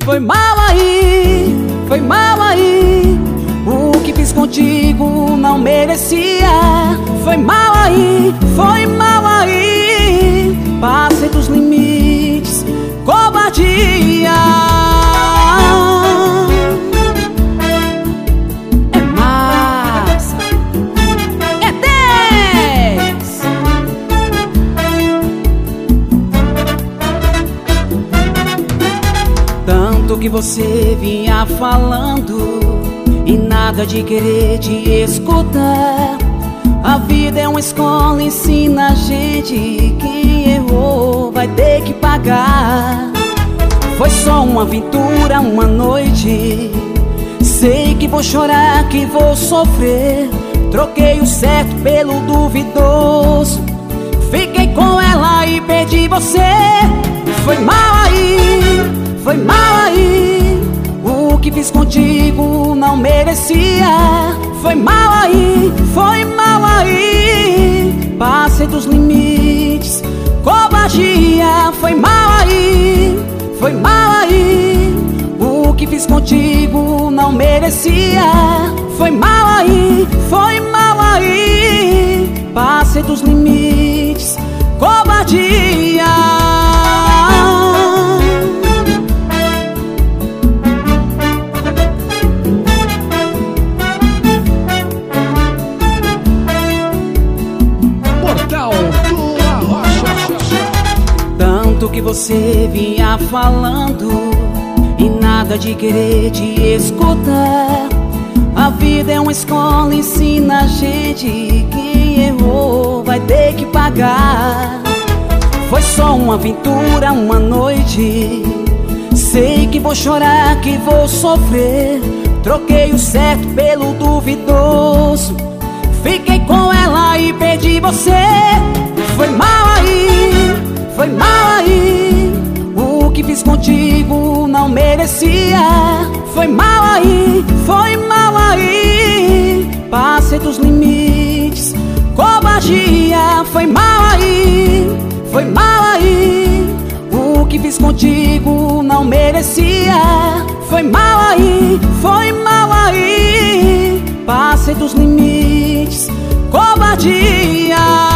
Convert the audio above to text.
Foi mal aí, foi mal aí. O que fiz contigo não merecia. Foi mal aí, foi mal aí. Passei dos limites, covardia. É massa, é 10. Tanto que você vinha falando e nada de querer te escutar. A vida é uma escola, ensina a gente. Quem errou vai ter que pagar. Foi só uma aventura, uma noite. Sei que vou chorar, que vou sofrer. Troquei o certo pelo duvidoso. Fiquei com ela e perdi você. Foi mal aí, foi mal aí. O que fiz contigo não merecia. Foi mal aí, foi mal aí. Passei dos limites, covardia. Foi mal aí, foi mal aí. O que fiz contigo não merecia. Foi mal aí, foi mal aí. Passei dos limites, covardia. Tanto que você vinha falando e nada de querer te escutar. A vida é uma escola, ensina a gente. Quem errou vai ter que pagar. Foi só uma aventura, uma noite. Sei que vou chorar, que vou sofrer. Troquei o certo pelo duvidoso. Fiquei com ela e perdi você. Foi mal aí, foi mal aí. O que fiz contigo não merecia. Foi mal aí, foi mal aí. Passei dos limites, covardia. Foi mal aí, foi mal aí. O que fiz contigo não merecia. Foi mal aí, foi mal aí. Passei dos limites, covardia.